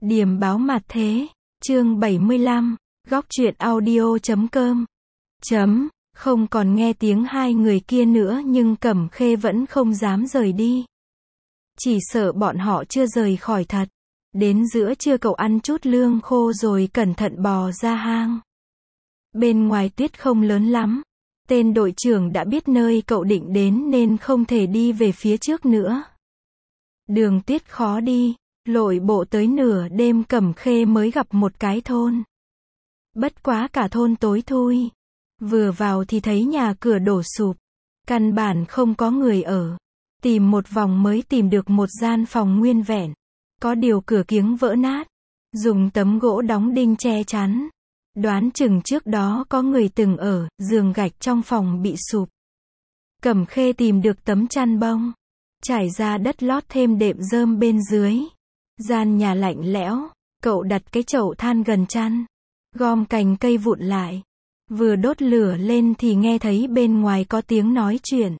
Điềm báo mặt thế, chương 75, góc truyện audio.com. Không còn nghe tiếng hai người kia nữa nhưng Cẩm Khê vẫn không dám rời đi. Chỉ sợ bọn họ chưa rời khỏi thật. Đến giữa trưa cậu ăn chút lương khô rồi cẩn thận bò ra hang. Bên ngoài tuyết không lớn lắm. Tên đội trưởng đã biết nơi cậu định đến nên không thể đi về phía trước nữa. Đường tuyết khó đi. Lội bộ tới nửa đêm Cẩm Khê mới gặp một cái thôn. Bất quá cả thôn tối thui. Vừa vào thì thấy nhà cửa đổ sụp. Căn bản không có người ở. Tìm một vòng mới tìm được một gian phòng nguyên vẹn. Có điều cửa kiếng vỡ nát. Dùng tấm gỗ đóng đinh che chắn. Đoán chừng trước đó có người từng ở, giường gạch trong phòng bị sụp. Cẩm Khê tìm được tấm chăn bông. Trải ra đất lót thêm đệm rơm bên dưới. Gian nhà lạnh lẽo, cậu đặt cái chậu than gần chăn. Gom cành cây vụn lại. Vừa đốt lửa lên thì nghe thấy bên ngoài có tiếng nói chuyện.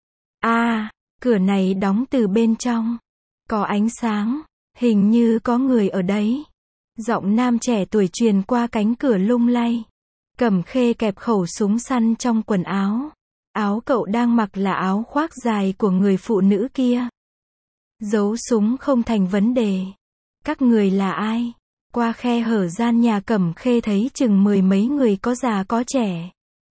Cửa này đóng từ bên trong. Có ánh sáng, hình như có người ở đấy. Giọng nam trẻ tuổi truyền qua cánh cửa lung lay. Cẩm Khê kẹp khẩu súng săn trong quần áo. Áo cậu đang mặc là áo khoác dài của người phụ nữ kia. Giấu súng không thành vấn đề. Các người là ai? Qua khe hở gian nhà Cẩm Khê thấy chừng 10 mấy người có già có trẻ.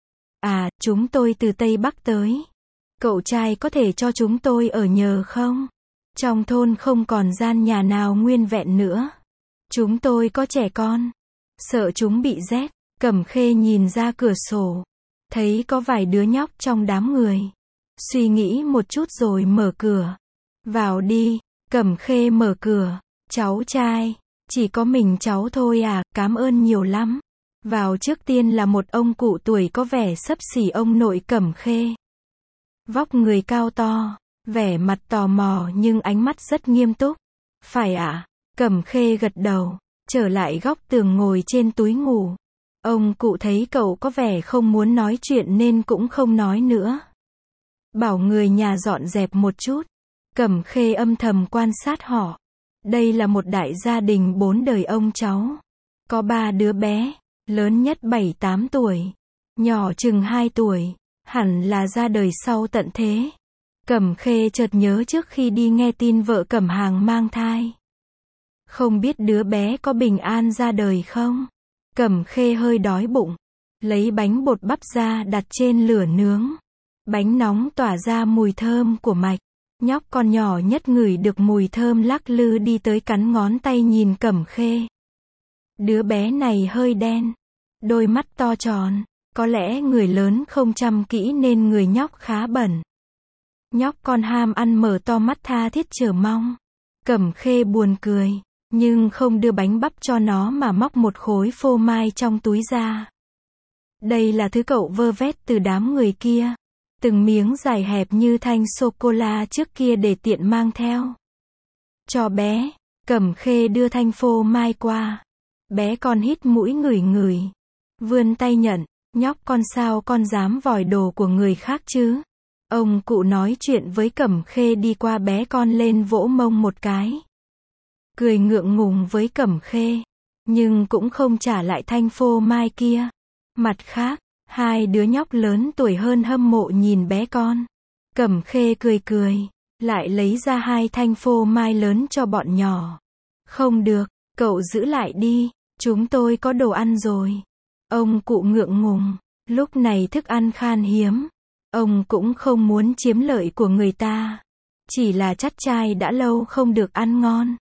Chúng tôi từ Tây Bắc tới. Cậu trai có thể cho chúng tôi ở nhờ không? Trong thôn không còn gian nhà nào nguyên vẹn nữa. Chúng tôi có trẻ con. Sợ chúng bị rét. Cẩm Khê nhìn ra cửa sổ. Thấy có vài đứa nhóc trong đám người. Suy nghĩ một chút rồi mở cửa. Vào đi. Cẩm Khê mở cửa. Cháu trai. Chỉ có mình cháu thôi cảm ơn nhiều lắm. Vào trước tiên là một ông cụ tuổi có vẻ xấp xỉ ông nội Cẩm Khê. Vóc người cao to. Vẻ mặt tò mò nhưng ánh mắt rất nghiêm túc. Phải Cẩm Khê gật đầu. Trở lại góc tường ngồi trên túi ngủ. Ông cụ thấy cậu có vẻ không muốn nói chuyện nên cũng không nói nữa. Bảo người nhà dọn dẹp một chút. Cẩm Khê âm thầm quan sát họ. Đây là một đại gia đình 4 đời ông cháu. Có 3 đứa bé, lớn nhất 7-8 tuổi, nhỏ chừng 2 tuổi, hẳn là ra đời sau tận thế. Cẩm Khê chợt nhớ trước khi đi nghe tin vợ Cẩm Hàng mang thai. Không biết đứa bé có bình an ra đời không? Cẩm Khê hơi đói bụng, lấy bánh bột bắp ra đặt trên lửa nướng. Bánh nóng tỏa ra mùi thơm của mạch. Nhóc con nhỏ nhất ngửi được mùi thơm lắc lư đi tới cắn ngón tay nhìn Cẩm Khê. Đứa bé này hơi đen, đôi mắt to tròn, có lẽ người lớn không chăm kỹ nên người nhóc khá bẩn. Nhóc con ham ăn mở to mắt tha thiết chờ mong. Cẩm Khê buồn cười, nhưng không đưa bánh bắp cho nó mà móc một khối phô mai trong túi ra. Đây là thứ cậu vơ vét từ đám người kia. Từng miếng dài hẹp như thanh sô-cô-la trước kia để tiện mang theo. Cho bé. Cẩm Khê đưa thanh phô mai qua. Bé con hít mũi ngửi ngửi. Vươn tay nhận. Nhóc con sao con dám vòi đồ của người khác chứ? Ông cụ nói chuyện với Cẩm Khê đi qua bé con lên vỗ mông một cái. Cười ngượng ngùng với Cẩm Khê. Nhưng cũng không trả lại thanh phô mai kia. Mặt khác. 2 đứa nhóc lớn tuổi hơn hâm mộ nhìn bé con. Cẩm Khê cười cười, lại lấy ra 2 thanh phô mai lớn cho bọn nhỏ. Không được, cậu giữ lại đi, chúng tôi có đồ ăn rồi. Ông cụ ngượng ngùng, lúc này thức ăn khan hiếm. Ông cũng không muốn chiếm lợi của người ta. Chỉ là chắt trai đã lâu không được ăn ngon.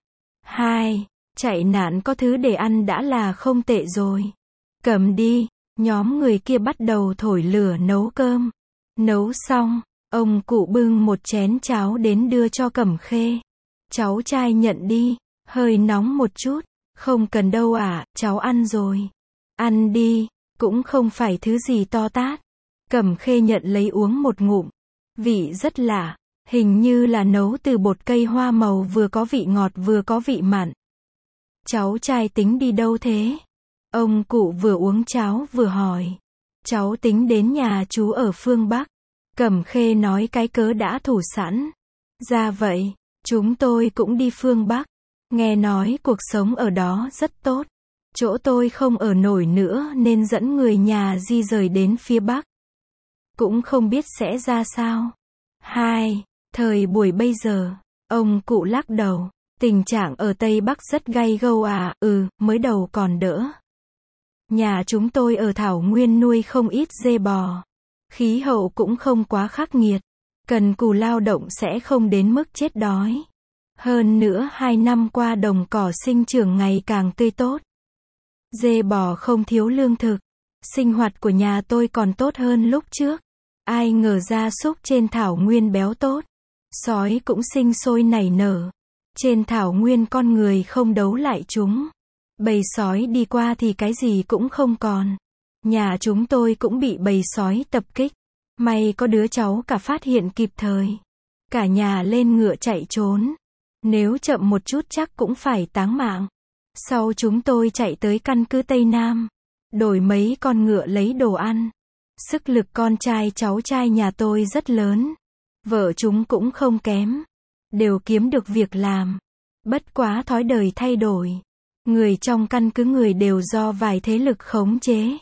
Chạy nạn có thứ để ăn đã là không tệ rồi. Cầm đi. Nhóm người kia bắt đầu thổi lửa nấu cơm. Nấu xong, ông cụ bưng một chén cháo đến đưa cho Cẩm Khê. Cháu trai nhận đi, hơi nóng một chút. Không cần đâu cháu ăn rồi. Ăn đi, cũng không phải thứ gì to tát. Cẩm Khê nhận lấy uống một ngụm. Vị rất lạ, hình như là nấu từ bột cây hoa màu vừa có vị ngọt vừa có vị mặn. Cháu trai tính đi đâu thế? Ông cụ vừa uống cháo vừa hỏi. Cháu tính đến nhà chú ở phương Bắc. Cẩm Khê nói cái cớ đã thủ sẵn. Ra vậy, chúng tôi cũng đi phương Bắc. Nghe nói cuộc sống ở đó rất tốt. Chỗ tôi không ở nổi nữa nên dẫn người nhà di rời đến phía Bắc. Cũng không biết sẽ ra sao. 2. Thời buổi bây giờ, ông cụ lắc đầu. Tình trạng ở Tây Bắc rất gay gâu à, mới đầu còn đỡ. Nhà chúng tôi ở thảo nguyên nuôi không ít dê bò. Khí hậu cũng không quá khắc nghiệt. Cần cù lao động sẽ không đến mức chết đói. Hơn nữa 2 năm qua đồng cỏ sinh trưởng ngày càng tươi tốt. Dê bò không thiếu lương thực. Sinh hoạt của nhà tôi còn tốt hơn lúc trước. Ai ngờ gia súc trên thảo nguyên béo tốt. Sói cũng sinh sôi nảy nở. Trên thảo nguyên con người không đấu lại chúng. Bầy sói đi qua thì cái gì cũng không còn. Nhà chúng tôi cũng bị bầy sói tập kích. May có đứa cháu cả phát hiện kịp thời. Cả nhà lên ngựa chạy trốn. Nếu chậm một chút chắc cũng phải táng mạng. Sau chúng tôi chạy tới căn cứ Tây Nam. Đổi mấy con ngựa lấy đồ ăn. Sức lực con trai cháu trai nhà tôi rất lớn. Vợ chúng cũng không kém. Đều kiếm được việc làm. Bất quá thói đời thay đổi. Người trong căn cứ người đều do vài thế lực khống chế.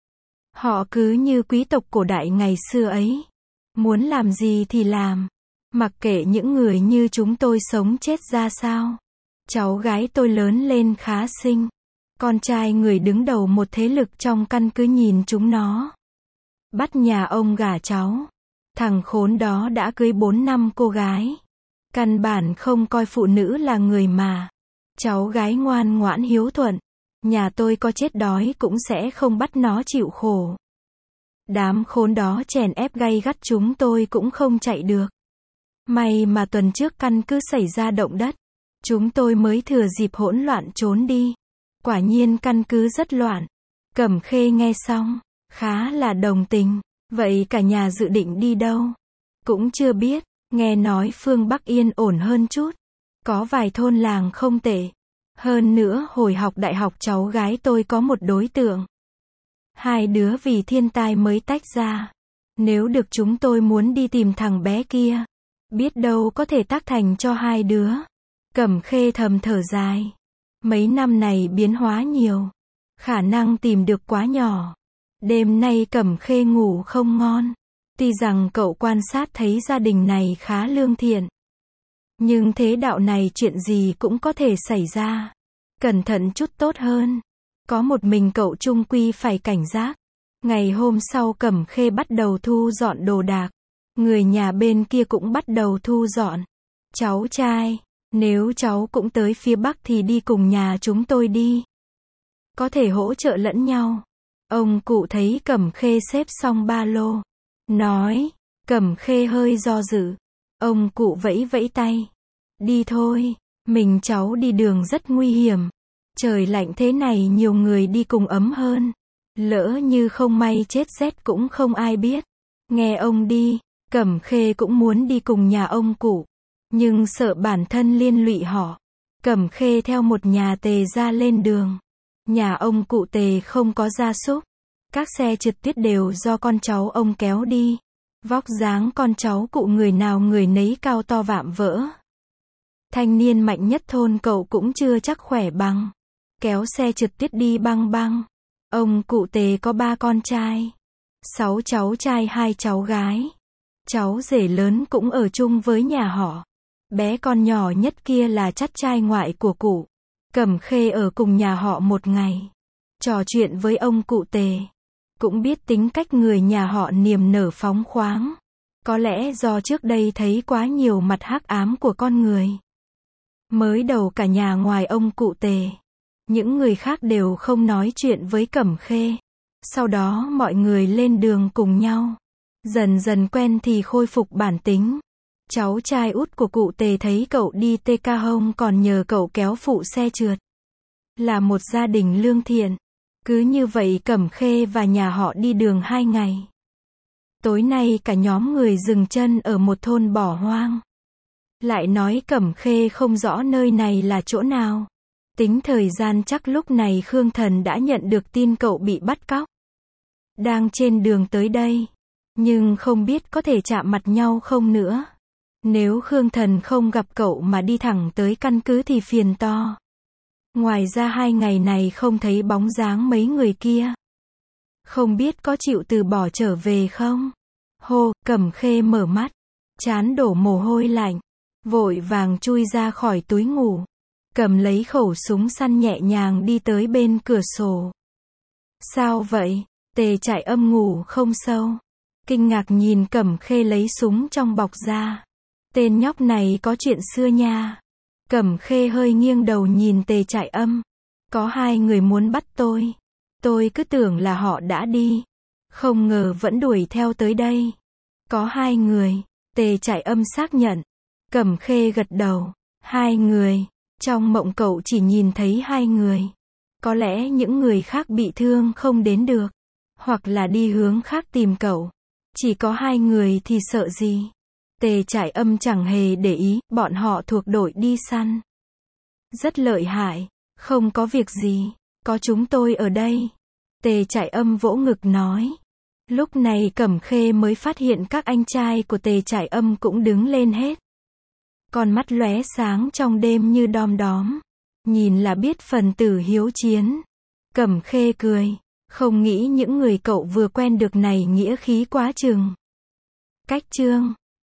Họ cứ như quý tộc cổ đại ngày xưa ấy. Muốn làm gì thì làm. Mặc kệ những người như chúng tôi sống chết ra sao. Cháu gái tôi lớn lên khá xinh. Con trai người đứng đầu một thế lực trong căn cứ nhìn chúng nó. Bắt nhà ông gả cháu. Thằng khốn đó đã cưới 4 năm cô gái. Căn bản không coi phụ nữ là người mà. Cháu gái ngoan ngoãn hiếu thuận. Nhà tôi có chết đói cũng sẽ không bắt nó chịu khổ. Đám khốn đó chèn ép gay gắt chúng tôi cũng không chạy được. May mà tuần trước căn cứ xảy ra động đất. Chúng tôi mới thừa dịp hỗn loạn trốn đi. Quả nhiên căn cứ rất loạn. Cẩm Khê nghe xong, khá là đồng tình. Vậy cả nhà dự định đi đâu? Cũng chưa biết, nghe nói phương Bắc yên ổn hơn chút. Có vài thôn làng không tệ. Hơn nữa hồi học đại học cháu gái tôi có một đối tượng. 2 đứa vì thiên tai mới tách ra. Nếu được chúng tôi muốn đi tìm thằng bé kia. Biết đâu có thể tác thành cho 2 đứa. Cẩm Khê thầm thở dài. Mấy năm này biến hóa nhiều. Khả năng tìm được quá nhỏ. Đêm nay Cẩm Khê ngủ không ngon. Tuy rằng cậu quan sát thấy gia đình này khá lương thiện. Nhưng thế đạo này chuyện gì cũng có thể xảy ra. Cẩn thận chút tốt hơn. Có một mình cậu chung quy phải cảnh giác. Ngày hôm sau Cẩm Khê bắt đầu thu dọn đồ đạc. Người nhà bên kia cũng bắt đầu thu dọn. Cháu trai, nếu cháu cũng tới phía Bắc thì đi cùng nhà chúng tôi đi. Có thể hỗ trợ lẫn nhau. Ông cụ thấy Cẩm Khê xếp xong ba lô. Nói, Cẩm Khê hơi do dự. Ông cụ vẫy vẫy tay. Đi thôi, mình cháu đi đường rất nguy hiểm. Trời lạnh thế này nhiều người đi cùng ấm hơn. Lỡ như không may chết rét cũng không ai biết. Nghe ông đi, Cẩm Khê cũng muốn đi cùng nhà ông cụ. Nhưng sợ bản thân liên lụy họ. Cẩm Khê theo một nhà Tề ra lên đường. Nhà ông cụ Tề không có gia súc. Các xe trượt tuyết đều do con cháu ông kéo đi. Vóc dáng con cháu cụ người nào người nấy cao to vạm vỡ. Thanh niên mạnh nhất thôn cậu cũng chưa chắc khỏe bằng. Kéo xe trượt tuyết đi băng băng. Ông cụ Tề có 3 con trai. 6 cháu trai 2 cháu gái. Cháu rể lớn cũng ở chung với nhà họ. Bé con nhỏ nhất kia là chắt trai ngoại của cụ. Cẩm Khê ở cùng nhà họ một ngày. Trò chuyện với ông cụ Tề. Cũng biết tính cách người nhà họ niềm nở phóng khoáng. Có lẽ do trước đây thấy quá nhiều mặt hắc ám của con người. Mới đầu cả nhà ngoài ông cụ Tề. Những người khác đều không nói chuyện với Cẩm Khê. Sau đó mọi người lên đường cùng nhau. Dần dần quen thì khôi phục bản tính. Cháu trai út của cụ Tề thấy cậu đi TK Hông còn nhờ cậu kéo phụ xe trượt. Là một gia đình lương thiện. Cứ như vậy Cẩm Khê và nhà họ đi đường 2 ngày. Tối nay cả nhóm người dừng chân ở một thôn bỏ hoang. Lại nói Cẩm Khê không rõ nơi này là chỗ nào. Tính thời gian chắc lúc này Khương Thần đã nhận được tin cậu bị bắt cóc. Đang trên đường tới đây. Nhưng không biết có thể chạm mặt nhau không nữa. Nếu Khương Thần không gặp cậu mà đi thẳng tới căn cứ thì phiền to. Ngoài ra 2 ngày này không thấy bóng dáng mấy người kia. Không biết có chịu từ bỏ trở về không? Hô, Cẩm Khê mở mắt, trán đổ mồ hôi lạnh, vội vàng chui ra khỏi túi ngủ, cầm lấy khẩu súng săn nhẹ nhàng đi tới bên cửa sổ. Sao vậy? Tề Trại Âm ngủ không sâu, kinh ngạc nhìn Cẩm Khê lấy súng trong bọc ra. Tên nhóc này có chuyện xưa nha. Cẩm Khê hơi nghiêng đầu nhìn Tề Trại Âm. Có 2 người muốn bắt tôi. Tôi cứ tưởng là họ đã đi. Không ngờ vẫn đuổi theo tới đây. Có 2 người. Tề Trại Âm xác nhận. Cẩm Khê gật đầu. 2 người. Trong mộng cậu chỉ nhìn thấy 2 người. Có lẽ những người khác bị thương không đến được. Hoặc là đi hướng khác tìm cậu. Chỉ có 2 người thì sợ gì? Tề Trại Âm chẳng hề để ý, bọn họ thuộc đội đi săn. Rất lợi hại, không có việc gì, có chúng tôi ở đây. Tề Trại Âm vỗ ngực nói. Lúc này Cẩm Khê mới phát hiện các anh trai của Tề Trại Âm cũng đứng lên hết. Con mắt lóe sáng trong đêm như đom đóm. Nhìn là biết phần tử hiếu chiến. Cẩm Khê cười, không nghĩ những người cậu vừa quen được này nghĩa khí quá chừng. Cách chương